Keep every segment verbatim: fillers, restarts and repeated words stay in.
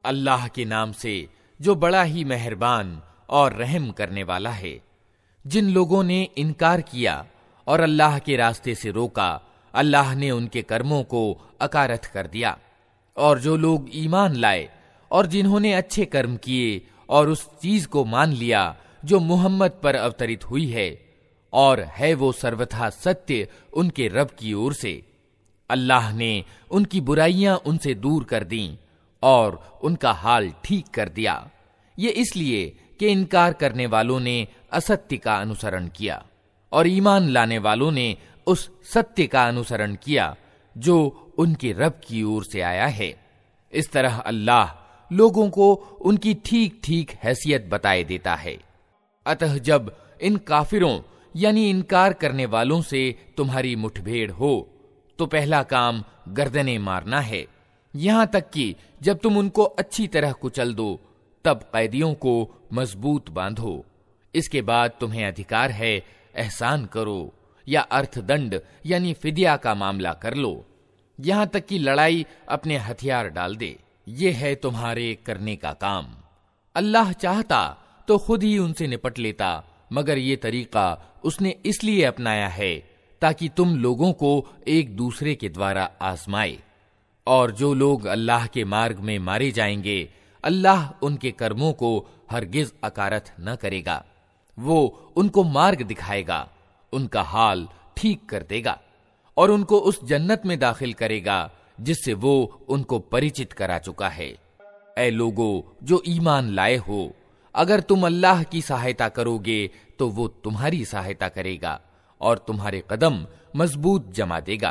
अल्लाह के नाम से जो बड़ा ही मेहरबान और रहम करने वाला है। जिन लोगों ने इनकार किया और अल्लाह के रास्ते से रोका, अल्लाह ने उनके कर्मों को अकारथ कर दिया। और जो लोग ईमान लाए और जिन्होंने अच्छे कर्म किए और उस चीज को मान लिया जो मुहम्मद पर अवतरित हुई है, और है वो सर्वथा सत्य उनके रब की ओर से, अल्लाह ने उनकी बुराइयां उनसे दूर कर दी और उनका हाल ठीक कर दिया। ये इसलिए कि इनकार करने वालों ने असत्य का अनुसरण किया और ईमान लाने वालों ने उस सत्य का अनुसरण किया जो उनके रब की ओर से आया है। इस तरह अल्लाह लोगों को उनकी ठीक ठीक हैसियत बताए देता है। अतः जब इन काफिरों यानी इनकार करने वालों से तुम्हारी मुठभेड़ हो तो पहला काम गर्दनें मारना है, यहां तक कि जब तुम उनको अच्छी तरह कुचल दो तब कैदियों को मजबूत बांधो। इसके बाद तुम्हें अधिकार है एहसान करो या अर्थदंड यानी फिदिया का मामला कर लो, यहां तक कि लड़ाई अपने हथियार डाल दे। ये है तुम्हारे करने का काम। अल्लाह चाहता तो खुद ही उनसे निपट लेता, मगर ये तरीका उसने इसलिए अपनाया है ताकि तुम लोगों को एक दूसरे के द्वारा आजमाए। और जो लोग अल्लाह के मार्ग में मारे जाएंगे, अल्लाह उनके कर्मों को हरगिज अकारथ न करेगा। वो उनको मार्ग दिखाएगा, उनका हाल ठीक कर देगा और उनको उस जन्नत में दाखिल करेगा जिससे वो उनको परिचित करा चुका है। ऐ लोगो जो ईमान लाए हो, अगर तुम अल्लाह की सहायता करोगे तो वो तुम्हारी सहायता करेगा और तुम्हारे कदम मजबूत जमा देगा।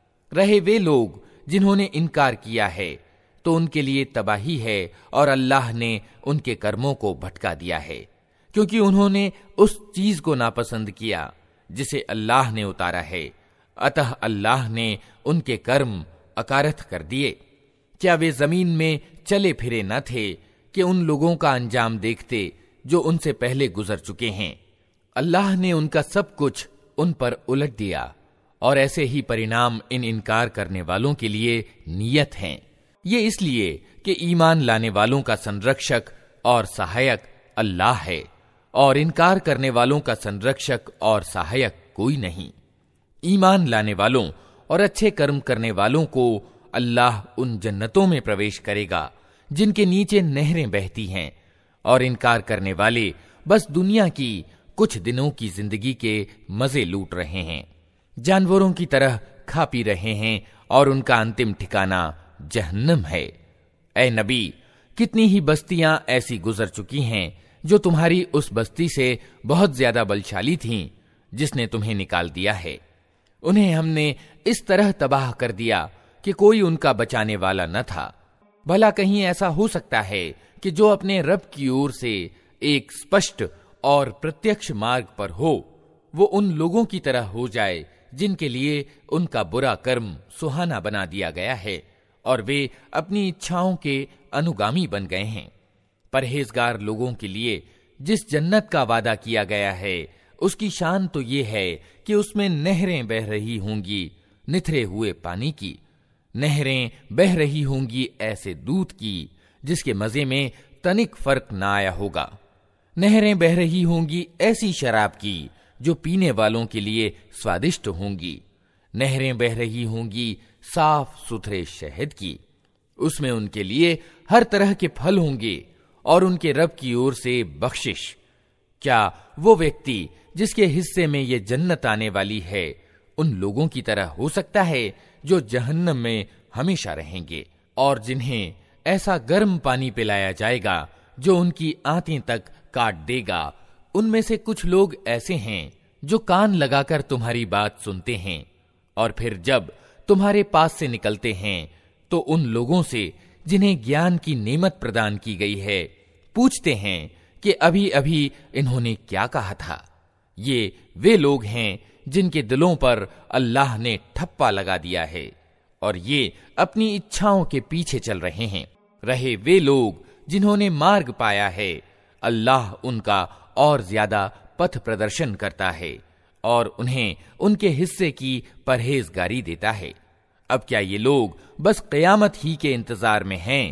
रहे वे लोग जिन्होंने इनकार किया है तो उनके लिए तबाही है और अल्लाह ने उनके कर्मों को भटका दिया है, क्योंकि उन्होंने उस चीज को नापसंद किया जिसे अल्लाह ने उतारा है। अतः अल्लाह ने उनके कर्म अकारथ कर दिए। क्या वे जमीन में चले फिरे न थे कि उन लोगों का अंजाम देखते जो उनसे पहले गुजर चुके हैं। अल्लाह ने उनका सब कुछ उन पर उलट दिया और ऐसे ही परिणाम इन इनकार करने वालों के लिए नियत हैं। ये इसलिए कि ईमान लाने वालों का संरक्षक और सहायक अल्लाह है और इनकार करने वालों का संरक्षक और सहायक कोई नहीं। ईमान लाने वालों और अच्छे कर्म करने वालों को अल्लाह उन जन्नतों में प्रवेश करेगा जिनके नीचे नहरें बहती हैं, और इनकार करने वाले बस दुनिया की कुछ दिनों की जिंदगी के मजे लूट रहे हैं, जानवरों की तरह खा पी रहे हैं और उनका अंतिम ठिकाना जहन्नम है। ऐ नबी, कितनी ही बस्तियां ऐसी गुजर चुकी हैं जो तुम्हारी उस बस्ती से बहुत ज्यादा बलशाली थीं जिसने तुम्हें निकाल दिया है। उन्हें हमने इस तरह तबाह कर दिया कि कोई उनका बचाने वाला न था। भला कहीं ऐसा हो सकता है कि जो अपने रब की ओर से एक स्पष्ट और प्रत्यक्ष मार्ग पर हो, वो उन लोगों की तरह हो जाए जिनके लिए उनका बुरा कर्म सुहाना बना दिया गया है और वे अपनी इच्छाओं के अनुगामी बन गए हैं। परहेजगार लोगों के लिए जिस जन्नत का वादा किया गया है उसकी शान तो ये है कि उसमें नहरें बह रही होंगी निथरे हुए पानी की, नहरें बह रही होंगी ऐसे दूध की जिसके मजे में तनिक फर्क न आया होगा, नहरें बह रही होंगी ऐसी शराब की जो पीने वालों के लिए स्वादिष्ट होंगी, नहरें बह रही होंगी साफ सुथरे शहद की, उसमें उनके लिए हर तरह के फल होंगे और उनके रब की ओर से बख्शिश। क्या वो व्यक्ति जिसके हिस्से में ये जन्नत आने वाली है उन लोगों की तरह हो सकता है जो जहन्नम में हमेशा रहेंगे और जिन्हें ऐसा गर्म पानी पिलाया जाएगा जो उनकी आंतें तक काट देगा? उनमें से कुछ लोग ऐसे हैं जो कान लगाकर तुम्हारी बात सुनते हैं और फिर जब तुम्हारे पास से निकलते हैं तो उन लोगों से जिन्हें ज्ञान की नेमत प्रदान की गई है पूछते हैं कि अभी अभी इन्होंने क्या कहा था। ये वे लोग हैं जिनके दिलों पर अल्लाह ने ठप्पा लगा दिया है और ये अपनी इच्छाओं के पीछे चल रहे हैं। रहे वे लोग जिन्होंने मार्ग पाया है, अल्लाह उनका और ज्यादा पथ प्रदर्शन करता है और उन्हें उनके हिस्से की परहेजगारी देता है। अब क्या ये लोग बस क़यामत ही के इंतजार में हैं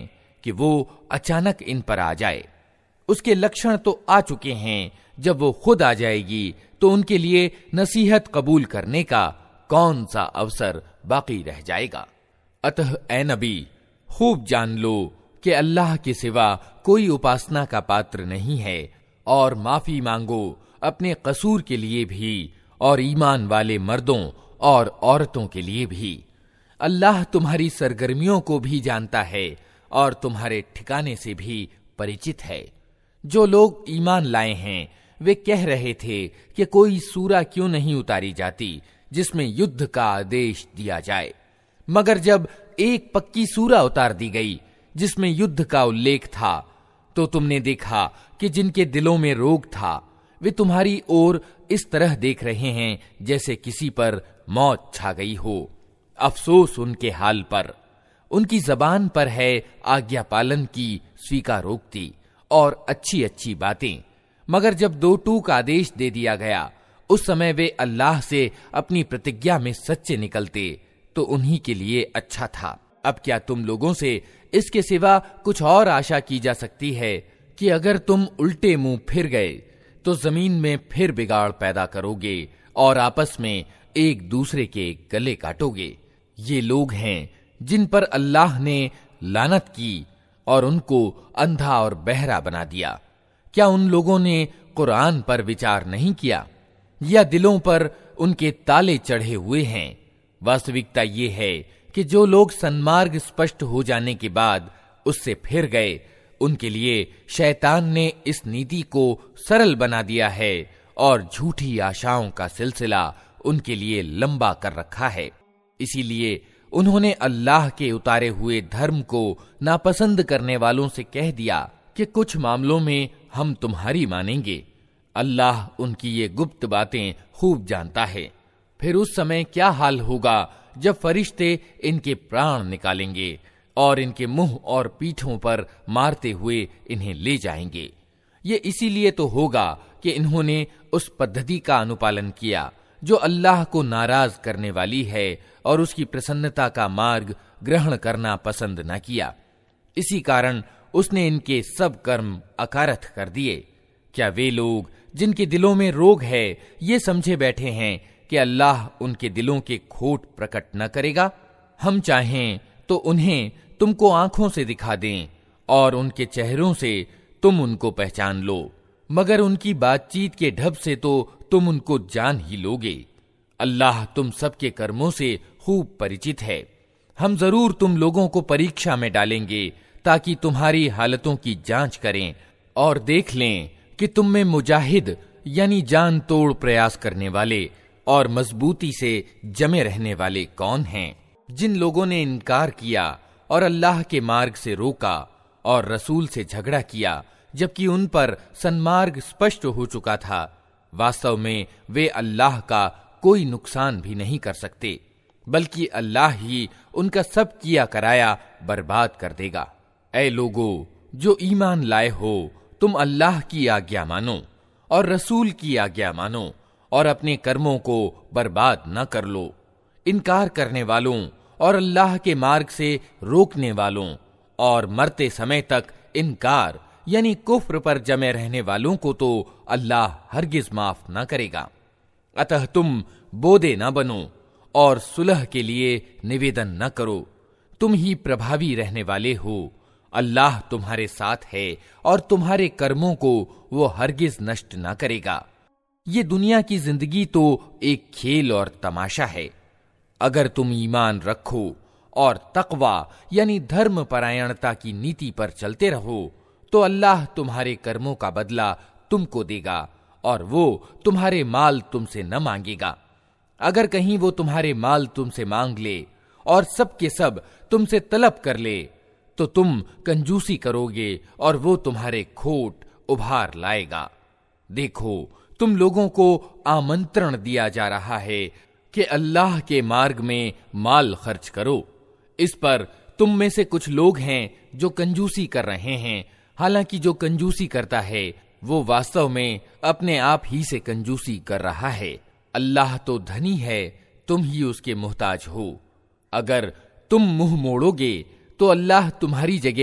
कि वो अचानक इन पर आ जाए। उसके लक्षण तो आ चुके हैं, जब वो खुद आ जाएगी तो उनके लिए नसीहत कबूल करने का कौन सा अवसर बाकी रह जाएगा। अतः ए नबी, खूब जान लो कि अल्लाह के सिवा कोई उपासना का पात्र नहीं है, और माफी मांगो अपने कसूर के लिए भी और ईमान वाले मर्दों और औरतों के लिए भी। अल्लाह तुम्हारी सरगर्मियों को भी जानता है और तुम्हारे ठिकाने से भी परिचित है। जो लोग ईमान लाए हैं वे कह रहे थे कि कोई सूरा क्यों नहीं उतारी जाती जिसमें युद्ध का आदेश दिया जाए, मगर जब एक पक्की सूरा उतार दी गई जिसमें युद्ध का उल्लेख था, तो तुमने देखा कि जिनके दिलों में रोग था वे तुम्हारी ओर इस तरह देख रहे हैं जैसे किसी पर मौत छा गई हो। अफसोस उनके हाल पर। उनकी जबान पर है आज्ञा पालन की स्वीकारोक्ति और अच्छी अच्छी बातें, मगर जब दो टूक आदेश दे दिया गया उस समय वे अल्लाह से अपनी प्रतिज्ञा में सच्चे निकलते तो उन्हीं के लिए अच्छा था। अब क्या तुम लोगों से इसके सिवा कुछ और आशा की जा सकती है कि अगर तुम उल्टे मुंह फिर गए तो जमीन में फिर बिगाड़ पैदा करोगे और आपस में एक दूसरे के गले काटोगे। ये लोग हैं जिन पर अल्लाह ने लानत की और उनको अंधा और बहरा बना दिया। क्या उन लोगों ने कुरान पर विचार नहीं किया, या दिलों पर उनके ताले चढ़े हुए हैं? वास्तविकता ये है कि जो लोग सन्मार्ग स्पष्ट हो जाने के बाद उससे फिर गए, उनके लिए शैतान ने इस नीति को सरल बना दिया है और झूठी आशाओं का सिलसिला उनके लिए लंबा कर रखा है। इसीलिए उन्होंने अल्लाह के उतारे हुए धर्म को नापसंद करने वालों से कह दिया कि कुछ मामलों में हम तुम्हारी मानेंगे। अल्लाह उनकी ये गुप्त बातें खूब जानता है। फिर उस समय क्या हाल होगा जब फरिश्ते इनके प्राण निकालेंगे और इनके मुंह और पीठों पर मारते हुए इन्हें ले जाएंगे। ये इसीलिए तो होगा कि इन्होंने उस पद्धति का अनुपालन किया जो अल्लाह को नाराज करने वाली है और उसकी प्रसन्नता का मार्ग ग्रहण करना पसंद न किया। इसी कारण उसने इनके सब कर्म अकारथ कर दिए। क्या वे लोग जिनके दिलों में रोग है ये समझे बैठे हैं कि अल्लाह उनके दिलों के खोट प्रकट न करेगा? हम चाहें तो उन्हें तुमको आंखों से दिखा दें और उनके चेहरों से तुम उनको पहचान लो, मगर उनकी बातचीत के ढब से तो तुम उनको जान ही लोगे। अल्लाह तुम सबके कर्मों से खूब परिचित है। हम जरूर तुम लोगों को परीक्षा में डालेंगे ताकि तुम्हारी हालतों की जांच करें और देख लें कि तुम में मुजाहिद यानी जान तोड़ प्रयास करने वाले और मजबूती से जमे रहने वाले कौन हैं। जिन लोगों ने इनकार किया और अल्लाह के मार्ग से रोका और रसूल से झगड़ा किया जबकि उन पर सन्मार्ग स्पष्ट हो चुका था, वास्तव में वे अल्लाह का कोई नुकसान भी नहीं कर सकते, बल्कि अल्लाह ही उनका सब किया कराया बर्बाद कर देगा। ऐ लोगो जो ईमान लाए हो, तुम अल्लाह की आज्ञा मानो और रसूल की आज्ञा मानो और अपने कर्मों को बर्बाद न कर लो। इनकार करने वालों और अल्लाह के मार्ग से रोकने वालों और मरते समय तक इनकार यानी कुफ्र पर जमे रहने वालों को तो अल्लाह हरगिज माफ न करेगा। अतः तुम बोदे न बनो और सुलह के लिए निवेदन न करो। तुम ही प्रभावी रहने वाले हो। अल्लाह तुम्हारे साथ है और तुम्हारे कर्मों को वो हरगिज नष्ट न करेगा। ये दुनिया की जिंदगी तो एक खेल और तमाशा है। अगर तुम ईमान रखो और तकवा यानी धर्म परायणता की नीति पर चलते रहो तो अल्लाह तुम्हारे कर्मों का बदला तुमको देगा और वो तुम्हारे माल तुमसे न मांगेगा। अगर कहीं वो तुम्हारे माल तुमसे मांग ले और सब के सब तुमसे तलब कर ले तो तुम कंजूसी करोगे और वो तुम्हारे खोट उभार लाएगा। देखो, तुम लोगों को आमंत्रण दिया जा रहा है कि अल्लाह के मार्ग में माल खर्च करो। इस पर तुम में से कुछ लोग हैं जो कंजूसी कर रहे हैं, हालांकि जो कंजूसी करता है वो वास्तव में अपने आप ही से कंजूसी कर रहा है। अल्लाह तो धनी है, तुम ही उसके मोहताज हो। अगर तुम मुंह मोड़ोगे तो अल्लाह तुम्हारी जगह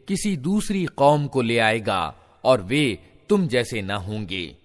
किसी दूसरी कौम को ले आएगा और वे तुम जैसे न होंगे।